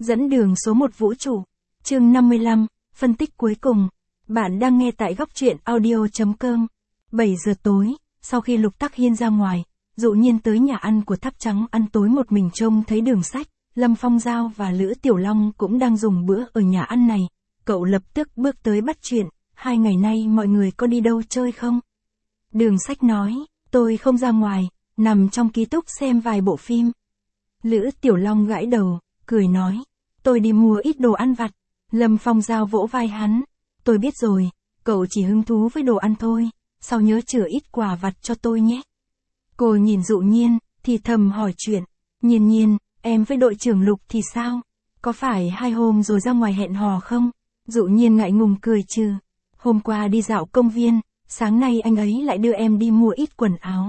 Dẫn đường số 1 vũ trụ. Chương 55, phân tích cuối cùng. Bạn đang nghe tại góc truyện audio.com. 7 giờ tối, sau khi Lục Tắc Hiên ra ngoài, Dụ Nhiên tới nhà ăn của Tháp Trắng ăn tối một mình, trông thấy Đường Sách, Lâm Phong Giao và Lữ Tiểu Long cũng đang dùng bữa ở nhà ăn này. Cậu lập tức bước tới bắt chuyện, 2 ngày nay mọi người có đi đâu chơi không? Đường Sách nói, tôi không ra ngoài, nằm trong ký túc xem vài bộ phim. Lữ Tiểu Long gãi đầu, cười nói, tôi đi mua ít đồ ăn vặt. Lâm Phong Giao vỗ vai hắn, tôi biết rồi, cậu chỉ hứng thú với đồ ăn thôi, sau nhớ chừa ít quà vặt cho tôi nhé. Cô nhìn Dụ Nhiên, thì thầm hỏi chuyện, Nhiên Nhiên, em với đội trưởng Lục thì sao? Có phải 2 hôm rồi ra ngoài hẹn hò không? Dụ Nhiên ngại ngùng cười trừ, hôm qua đi dạo công viên, sáng nay anh ấy lại đưa em đi mua ít quần áo.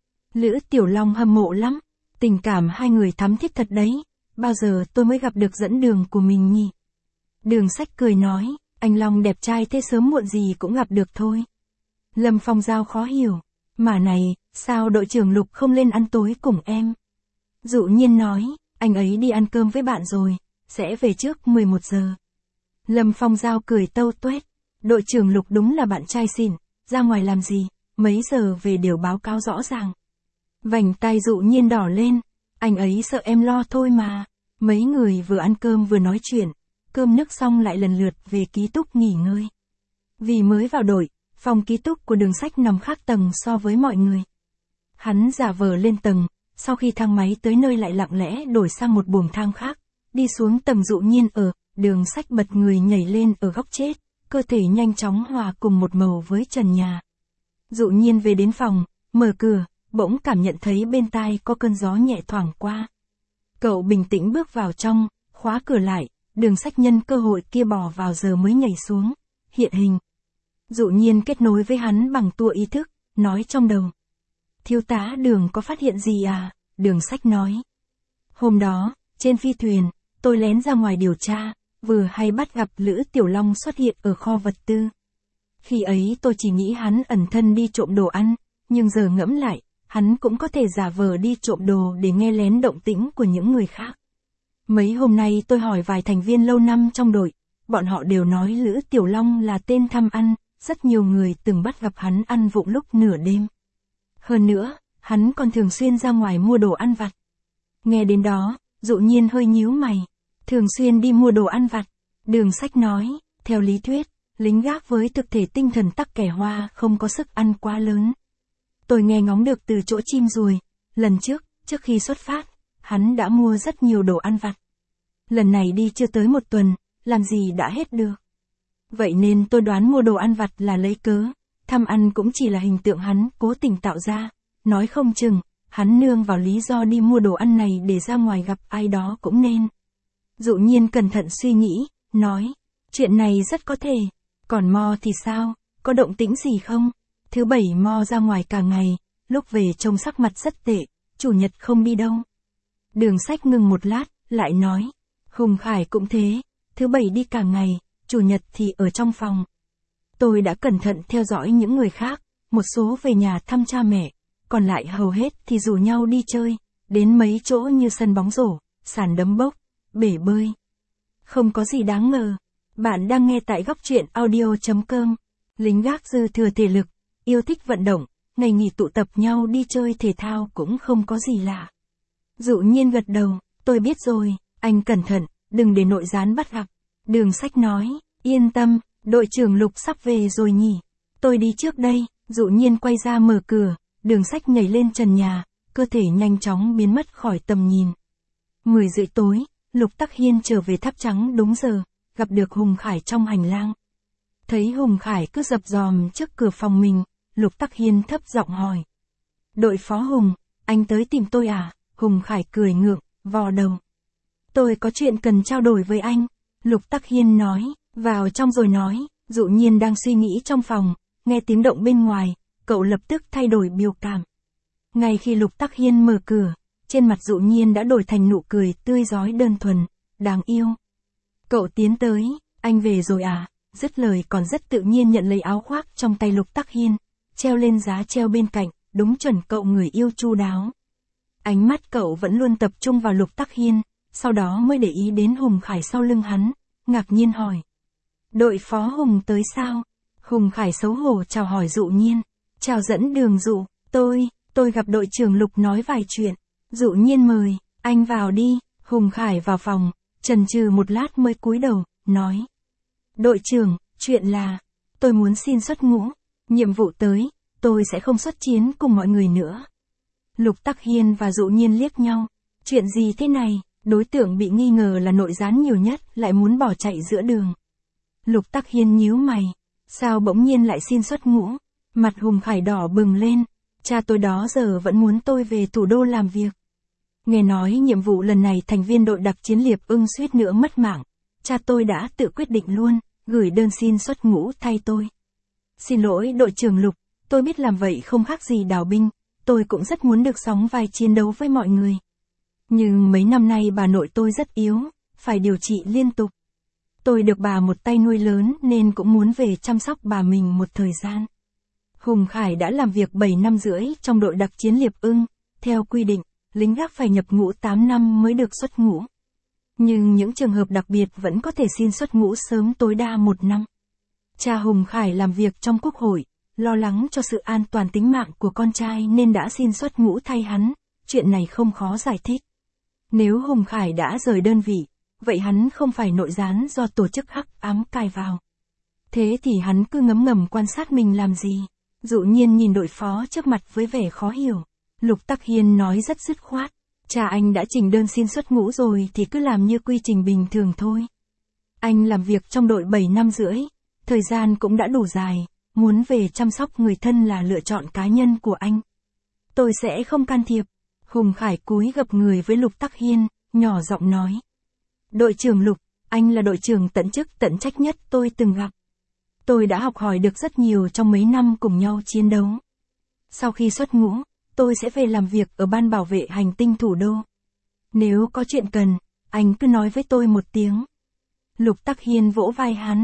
Lữ Tiểu Long hâm mộ lắm, tình cảm hai người thắm thiết thật đấy, bao giờ tôi mới gặp được dẫn đường của mình nhỉ? Đường Sách cười nói, anh Long đẹp trai thế sớm muộn gì cũng gặp được thôi. Lâm Phong Giao khó hiểu, mà này, sao đội trưởng Lục không lên ăn tối cùng em? Dụ Nhiên nói, anh ấy đi ăn cơm với bạn rồi, sẽ về trước 11 giờ. Lâm Phong Giao cười tâu tuét, đội trưởng Lục đúng là bạn trai xỉn, ra ngoài làm gì, mấy giờ về đều báo cáo rõ ràng. Vành tai Dụ Nhiên đỏ lên, anh ấy sợ em lo thôi mà. Mấy người vừa ăn cơm vừa nói chuyện, cơm nước xong lại lần lượt về ký túc nghỉ ngơi. Vì mới vào đội, phòng ký túc của Đường Sách nằm khác tầng so với mọi người. Hắn giả vờ lên tầng, sau khi thang máy tới nơi lại lặng lẽ đổi sang một buồng thang khác, đi xuống tầng Dụ Nhiên ở. Đường Sách bật người nhảy lên ở góc chết, cơ thể nhanh chóng hòa cùng một màu với trần nhà. Dụ Nhiên về đến phòng, mở cửa, bỗng cảm nhận thấy bên tai có cơn gió nhẹ thoảng qua. Cậu bình tĩnh bước vào trong, khóa cửa lại, Đường Sách nhân cơ hội kia bò vào giờ mới nhảy xuống, hiện hình. Dụ Nhiên kết nối với hắn bằng tua ý thức, nói trong đầu. Thiếu tá Đường có phát hiện gì à? Đường Sách nói. Hôm đó, trên phi thuyền, tôi lén ra ngoài điều tra, vừa hay bắt gặp Lữ Tiểu Long xuất hiện ở kho vật tư. Khi ấy tôi chỉ nghĩ hắn ẩn thân đi trộm đồ ăn, nhưng giờ ngẫm lại, hắn cũng có thể giả vờ đi trộm đồ để nghe lén động tĩnh của những người khác. Mấy hôm nay tôi hỏi vài thành viên lâu năm trong đội, bọn họ đều nói Lữ Tiểu Long là tên tham ăn, rất nhiều người từng bắt gặp hắn ăn vụng lúc nửa đêm. Hơn nữa, hắn còn thường xuyên ra ngoài mua đồ ăn vặt. Nghe đến đó, Dụ Nhiên hơi nhíu mày. Thường xuyên đi mua đồ ăn vặt. Đường Sách nói, theo lý thuyết, lính gác với thực thể tinh thần tắc kẻ hoa không có sức ăn quá lớn. Tôi nghe ngóng được từ chỗ chim ruồi, lần trước khi xuất phát, hắn đã mua rất nhiều đồ ăn vặt. Lần này đi chưa tới 1 tuần, làm gì đã hết được. Vậy nên tôi đoán mua đồ ăn vặt là lấy cớ, tham ăn cũng chỉ là hình tượng hắn cố tình tạo ra, nói không chừng, hắn nương vào lý do đi mua đồ ăn này để ra ngoài gặp ai đó cũng nên. Dụ Nhiên cẩn thận suy nghĩ, nói, chuyện này rất có thể, còn Mo thì sao, có động tĩnh gì không? Thứ 7 Mo ra ngoài cả ngày, lúc về trông sắc mặt rất tệ, chủ nhật không đi đâu. Đường Sách ngừng một lát, lại nói, Hùng Khải cũng thế, thứ 7 đi cả ngày, chủ nhật thì ở trong phòng. Tôi đã cẩn thận theo dõi những người khác, một số về nhà thăm cha mẹ, còn lại hầu hết thì rủ nhau đi chơi, đến mấy chỗ như sân bóng rổ, sàn đấm bốc, bể bơi. Không có gì đáng ngờ. Bạn đang nghe tại góc truyện audio.com. Lính gác dư thừa thể lực, yêu thích vận động, ngày nghỉ tụ tập nhau đi chơi thể thao cũng không có gì lạ. Dụ Nhiên gật đầu, tôi biết rồi, anh cẩn thận, đừng để nội gián bắt gặp. Đường Sách nói, yên tâm, đội trưởng Lục sắp về rồi nhỉ. Tôi đi trước đây. Dụ Nhiên quay ra mở cửa, Đường Sách nhảy lên trần nhà, cơ thể nhanh chóng biến mất khỏi tầm nhìn. 10 rưỡi tối, Lục Tắc Hiên trở về Tháp Trắng đúng giờ, gặp được Hùng Khải trong hành lang. Thấy Hùng Khải cứ dập dòm trước cửa phòng mình, Lục Tắc Hiên thấp giọng hỏi. Đội phó Hùng, anh tới tìm tôi à? Hùng Khải cười ngượng, vò đầu. Tôi có chuyện cần trao đổi với anh. Lục Tắc Hiên nói, vào trong rồi nói. Dụ Nhiên đang suy nghĩ trong phòng, nghe tiếng động bên ngoài, cậu lập tức thay đổi biểu cảm. Ngay khi Lục Tắc Hiên mở cửa, trên mặt Dụ Nhiên đã đổi thành nụ cười tươi rói đơn thuần, đáng yêu. Cậu tiến tới, anh về rồi à? Dứt lời còn rất tự nhiên nhận lấy áo khoác trong tay Lục Tắc Hiên, treo lên giá treo bên cạnh, đúng chuẩn cậu người yêu chu đáo. Ánh mắt cậu vẫn luôn tập trung vào Lục Tắc Hiên, sau đó mới để ý đến Hùng Khải sau lưng hắn, ngạc nhiên hỏi. Đội phó Hùng tới sao? Hùng Khải xấu hổ chào hỏi Dụ Nhiên. Chào dẫn đường Dụ, tôi gặp đội trưởng Lục nói vài chuyện. Dụ Nhiên mời, anh vào đi. Hùng Khải vào phòng, chần chừ một lát mới cúi đầu, nói. Đội trưởng, chuyện là, tôi muốn xin xuất ngũ, nhiệm vụ tới, tôi sẽ không xuất chiến cùng mọi người nữa. Lục Tắc Hiên và Dụ Nhiên liếc nhau, chuyện gì thế này, đối tượng bị nghi ngờ là nội gián nhiều nhất lại muốn bỏ chạy giữa đường. Lục Tắc Hiên nhíu mày, sao bỗng nhiên lại xin xuất ngũ, mặt Hùng Khải đỏ bừng lên, cha tôi đó giờ vẫn muốn tôi về thủ đô làm việc. Nghe nói nhiệm vụ lần này thành viên đội đặc chiến Liệp Ưng suýt nữa mất mạng, cha tôi đã tự quyết định luôn, gửi đơn xin xuất ngũ thay tôi. Xin lỗi đội trưởng Lục, tôi biết làm vậy không khác gì đào binh, tôi cũng rất muốn được sóng vai chiến đấu với mọi người. Nhưng mấy năm nay bà nội tôi rất yếu, phải điều trị liên tục. Tôi được bà một tay nuôi lớn nên cũng muốn về chăm sóc bà mình một thời gian. Hùng Khải đã làm việc 7 năm rưỡi trong đội đặc chiến Liệp Ưng, theo quy định, lính gác phải nhập ngũ 8 năm mới được xuất ngũ. Nhưng những trường hợp đặc biệt vẫn có thể xin xuất ngũ sớm tối đa 1 năm. Cha Hùng Khải làm việc trong quốc hội, lo lắng cho sự an toàn tính mạng của con trai nên đã xin xuất ngũ thay hắn, chuyện này không khó giải thích. Nếu Hùng Khải đã rời đơn vị, vậy hắn không phải nội gián do tổ chức hắc ám cài vào. Thế thì hắn cứ ngấm ngầm quan sát mình làm gì? Dụ Nhiên nhìn đội phó trước mặt với vẻ khó hiểu. Lục Tắc Hiên nói rất dứt khoát. Cha anh đã trình đơn xin xuất ngũ rồi thì cứ làm như quy trình bình thường thôi. Anh làm việc trong đội 7 năm rưỡi, thời gian cũng đã đủ dài, muốn về chăm sóc người thân là lựa chọn cá nhân của anh. Tôi sẽ không can thiệp. Hùng Khải cúi gập người với Lục Tắc Hiên, nhỏ giọng nói. Đội trưởng Lục, anh là đội trưởng tận chức tận trách nhất tôi từng gặp. Tôi đã học hỏi được rất nhiều trong mấy năm cùng nhau chiến đấu. Sau khi xuất ngũ, tôi sẽ về làm việc ở ban bảo vệ hành tinh thủ đô. Nếu có chuyện cần, anh cứ nói với tôi một tiếng. Lục Tắc Hiên vỗ vai hắn.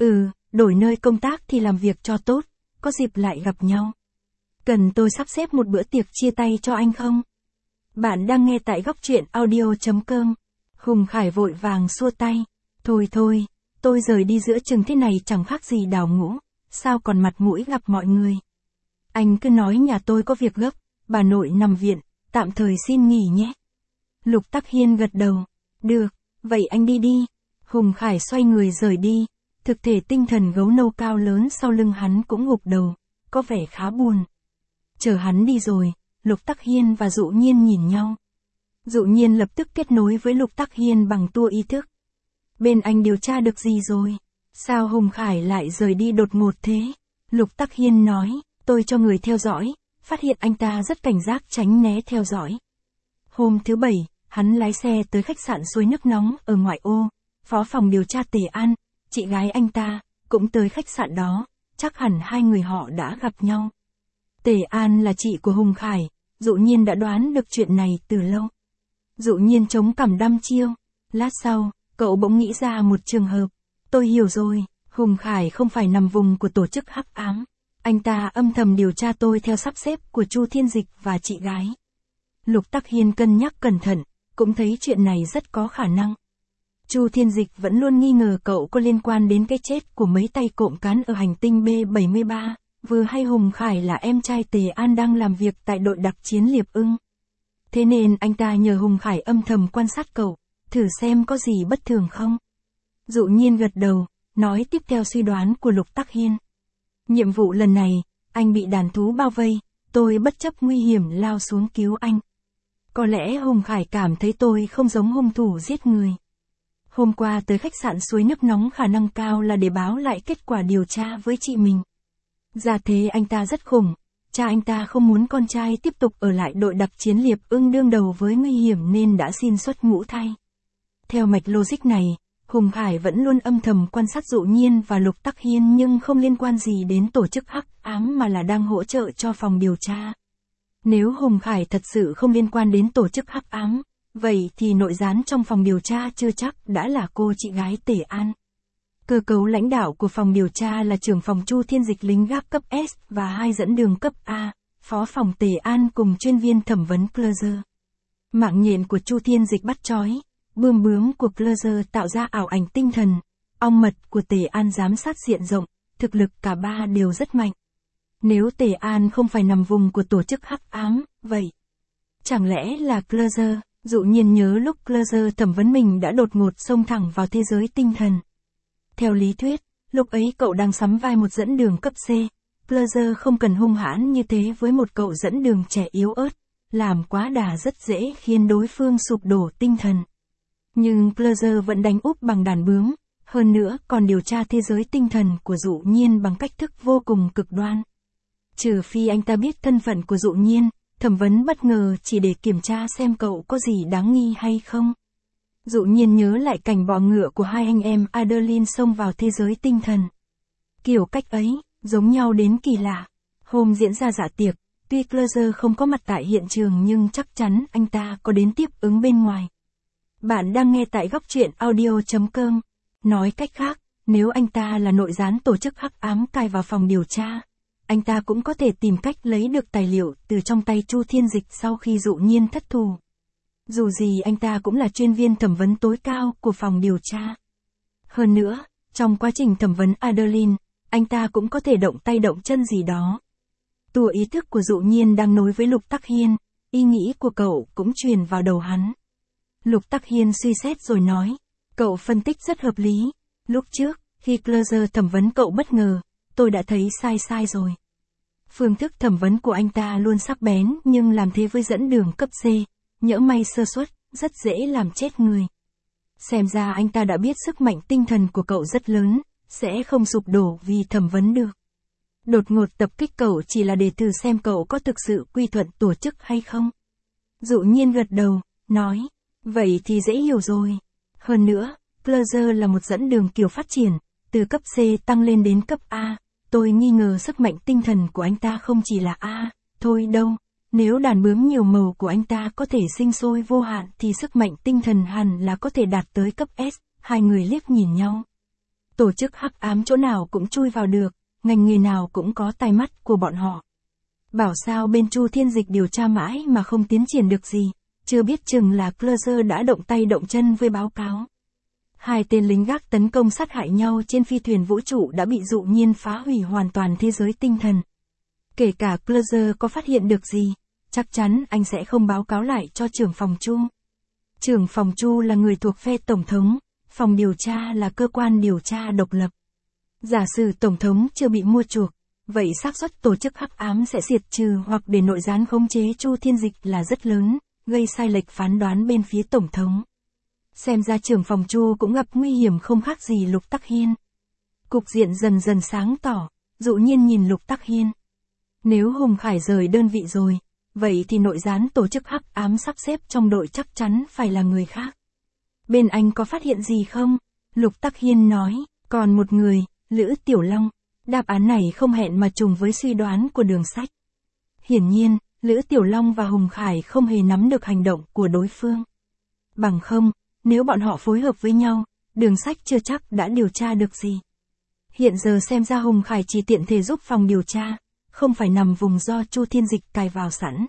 Đổi nơi công tác thì làm việc cho tốt, có dịp lại gặp nhau. Cần tôi sắp xếp một bữa tiệc chia tay cho anh không? Bạn đang nghe tại góc truyện audio.com. Hùng Khải vội vàng xua tay. Thôi, tôi rời đi giữa chừng thế này chẳng khác gì đào ngũ, sao còn mặt mũi gặp mọi người. Anh cứ nói nhà tôi có việc gấp, bà nội nằm viện, tạm thời xin nghỉ nhé. Lục Tắc Hiên gật đầu. Được, vậy anh đi đi. Hùng Khải xoay người rời đi, thực thể tinh thần gấu nâu cao lớn sau lưng hắn cũng gục đầu, có vẻ khá buồn. Chờ hắn đi rồi, Lục Tắc Hiên và Dụ Nhiên nhìn nhau. Dụ Nhiên lập tức kết nối với Lục Tắc Hiên bằng tua ý thức. Bên anh điều tra được gì rồi? Sao Hùng Khải lại rời đi đột ngột thế? Lục Tắc Hiên nói, tôi cho người theo dõi, phát hiện anh ta rất cảnh giác tránh né theo dõi. Hôm thứ Bảy, hắn lái xe tới khách sạn Suối Nước Nóng ở ngoại ô, phó phòng điều tra Tề An, chị gái anh ta, cũng tới khách sạn đó, chắc hẳn hai người họ đã gặp nhau. Tề An là chị của Hùng Khải, Dụ Nhiên đã đoán được chuyện này từ lâu. Dụ Nhiên chống cằm đăm chiêu, lát sau, cậu bỗng nghĩ ra một trường hợp. Tôi hiểu rồi, Hùng Khải không phải nằm vùng của tổ chức hắc ám. Anh ta âm thầm điều tra tôi theo sắp xếp của Chu Thiên Dịch và chị gái. Lục Tắc Hiên cân nhắc cẩn thận, cũng thấy chuyện này rất có khả năng. Chu Thiên Dịch vẫn luôn nghi ngờ cậu có liên quan đến cái chết của mấy tay cộm cán ở hành tinh B73, vừa hay Hùng Khải là em trai Tề An đang làm việc tại đội đặc chiến Liệp Ưng. Thế nên anh ta nhờ Hùng Khải âm thầm quan sát cậu, thử xem có gì bất thường không. Dụ Nhiên gật đầu, nói tiếp theo suy đoán của Lục Tắc Hiên. Nhiệm vụ lần này, anh bị đàn thú bao vây, tôi bất chấp nguy hiểm lao xuống cứu anh. Có lẽ Hùng Khải cảm thấy tôi không giống hung thủ giết người. Hôm qua tới khách sạn Suối Nước Nóng khả năng cao là để báo lại kết quả điều tra với chị mình. Ra thế anh ta rất khủng, cha anh ta không muốn con trai tiếp tục ở lại đội đặc chiến Liệp Ưng đương đầu với nguy hiểm nên đã xin xuất ngũ thay. Theo mạch logic này, Hùng Khải vẫn luôn âm thầm quan sát Dụ Nhiên và Lục Tắc Hiên nhưng không liên quan gì đến tổ chức hắc ám mà là đang hỗ trợ cho phòng điều tra. Nếu Hùng Khải thật sự không liên quan đến tổ chức hắc ám, vậy thì nội gián trong phòng điều tra chưa chắc đã là cô chị gái Tề An. Cơ cấu lãnh đạo của phòng điều tra là trưởng phòng Chu Thiên Dịch lính gác cấp S và 2 dẫn đường cấp A, phó phòng Tề An cùng chuyên viên thẩm vấn Closer. Mạng nhện của Chu Thiên Dịch bắt trói, bươm bướm của Closer tạo ra ảo ảnh tinh thần, ong mật của Tề An giám sát diện rộng, thực lực cả ba đều rất mạnh. Nếu Tề An không phải nằm vùng của tổ chức hắc ám, vậy chẳng lẽ là Closer? Dụ nhiên nhớ lúc Closer thẩm vấn mình đã đột ngột xông thẳng vào thế giới tinh thần. Theo lý thuyết, lúc ấy cậu đang sắm vai một dẫn đường cấp C, Closer không cần hung hãn như thế với một cậu dẫn đường trẻ yếu ớt, làm quá đà rất dễ khiến đối phương sụp đổ tinh thần. Nhưng Closer vẫn đánh úp bằng đàn bướm, hơn nữa còn điều tra thế giới tinh thần của Dụ Nhiên bằng cách thức vô cùng cực đoan. Trừ phi anh ta biết thân phận của Dụ Nhiên, thẩm vấn bất ngờ chỉ để kiểm tra xem cậu có gì đáng nghi hay không. Dụ Nhiên nhớ lại cảnh bò ngựa của hai anh em Adeline xông vào thế giới tinh thần. Kiểu cách ấy, giống nhau đến kỳ lạ. Hôm diễn ra dạ tiệc, tuy Closer không có mặt tại hiện trường nhưng chắc chắn anh ta có đến tiếp ứng bên ngoài. Bạn đang nghe tại góc truyện audio.com. Nói cách khác, nếu anh ta là nội gián tổ chức hắc ám cai vào phòng điều tra, anh ta cũng có thể tìm cách lấy được tài liệu từ trong tay Chu Thiên Dịch sau khi Dụ Nhiên thất thù. Dù gì anh ta cũng là chuyên viên thẩm vấn tối cao của phòng điều tra. Hơn nữa, trong quá trình thẩm vấn Adeline, anh ta cũng có thể động tay động chân gì đó. Tua ý thức của Dụ Nhiên đang nối với Lục Tắc Hiên, ý nghĩ của cậu cũng truyền vào đầu hắn. Lục Tắc Hiên suy xét rồi nói, cậu phân tích rất hợp lý. Lúc trước, khi Closer thẩm vấn cậu bất ngờ, tôi đã thấy sai rồi. Phương thức thẩm vấn của anh ta luôn sắc bén nhưng làm thế với dẫn đường cấp C, nhỡ may sơ suất, rất dễ làm chết người. Xem ra anh ta đã biết sức mạnh tinh thần của cậu rất lớn, sẽ không sụp đổ vì thẩm vấn được. Đột ngột tập kích cậu chỉ là để thử xem cậu có thực sự quy thuận tổ chức hay không. Dụ Nhiên gật đầu, nói, vậy thì dễ hiểu rồi. Hơn nữa, Closer là một dẫn đường kiểu phát triển, từ cấp C tăng lên đến cấp A. Tôi nghi ngờ sức mạnh tinh thần của anh ta không chỉ là A, thôi đâu. Nếu đàn bướm nhiều màu của anh ta có thể sinh sôi vô hạn thì sức mạnh tinh thần hẳn là có thể đạt tới cấp S. Hai người liếc nhìn nhau. Tổ chức hắc ám chỗ nào cũng chui vào được, ngành nghề nào cũng có tai mắt của bọn họ. Bảo sao bên Chu Thiên Dịch điều tra mãi mà không tiến triển được gì, chưa biết chừng là Closer đã động tay động chân với báo cáo. Hai tên lính gác tấn công sát hại nhau trên phi thuyền vũ trụ đã bị Dụ Nhiên phá hủy hoàn toàn thế giới tinh thần. Kể cả Closer có phát hiện được gì, chắc chắn anh sẽ không báo cáo lại cho trưởng phòng Chu. Trưởng phòng Chu là người thuộc phe Tổng thống, phòng điều tra là cơ quan điều tra độc lập. Giả sử Tổng thống chưa bị mua chuộc, vậy xác suất tổ chức hắc ám sẽ diệt trừ hoặc để nội gián khống chế Chu Thiên Dịch là rất lớn, gây sai lệch phán đoán bên phía Tổng thống. Xem ra trưởng phòng Chu cũng gặp nguy hiểm không khác gì Lục Tắc Hiên. Cục diện dần dần sáng tỏ, Dụ Nhiên nhìn Lục Tắc Hiên. Nếu Hùng Khải rời đơn vị rồi, vậy thì nội gián tổ chức hắc ám sắp xếp trong đội chắc chắn phải là người khác. Bên anh có phát hiện gì không? Lục Tắc Hiên nói, còn một người, Lữ Tiểu Long. Đáp án này không hẹn mà trùng với suy đoán của Đường Sách. Hiển nhiên, Lữ Tiểu Long và Hùng Khải không hề nắm được hành động của đối phương. Bằng không, nếu bọn họ phối hợp với nhau, Đường Sách chưa chắc đã điều tra được gì. Hiện giờ xem ra Hùng Khải chỉ tiện thể giúp phòng điều tra, không phải nằm vùng do Chu Thiên Dịch cài vào sẵn.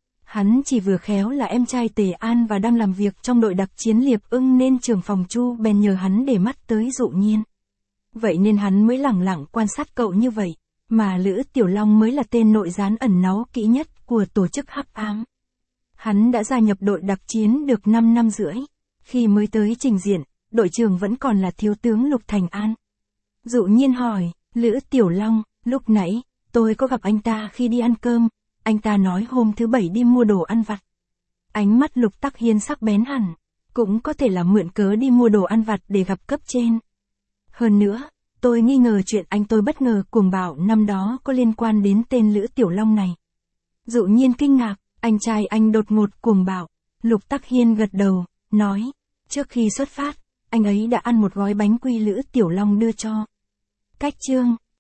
Hắn chỉ vừa khéo là em trai Tề An và đang làm việc trong đội đặc chiến Liệp Ưng nên trưởng phòng Chu bèn nhờ hắn để mắt tới Dụ Nhiên. Vậy nên hắn mới lẳng lặng quan sát cậu như vậy, mà Lữ Tiểu Long mới là tên nội gián ẩn náu kỹ nhất của tổ chức hắc ám. Hắn đã gia nhập đội đặc chiến được 5 năm rưỡi. Khi mới tới trình diện, đội trưởng vẫn còn là thiếu tướng Lục Thành An. Dụ Nhiên hỏi, Lữ Tiểu Long, lúc nãy, tôi có gặp anh ta khi đi ăn cơm, anh ta nói hôm thứ Bảy đi mua đồ ăn vặt. Ánh mắt Lục Tắc Hiên sắc bén hẳn, cũng có thể là mượn cớ đi mua đồ ăn vặt để gặp cấp trên. Hơn nữa, tôi nghi ngờ chuyện anh tôi bất ngờ cuồng bạo năm đó có liên quan đến tên Lữ Tiểu Long này. Dụ Nhiên kinh ngạc, anh trai anh đột ngột cuồng bạo. Lục Tắc Hiên gật đầu, nói, trước khi xuất phát, anh ấy đã ăn một gói bánh quy Lữ Tiểu Long đưa cho. Cách chương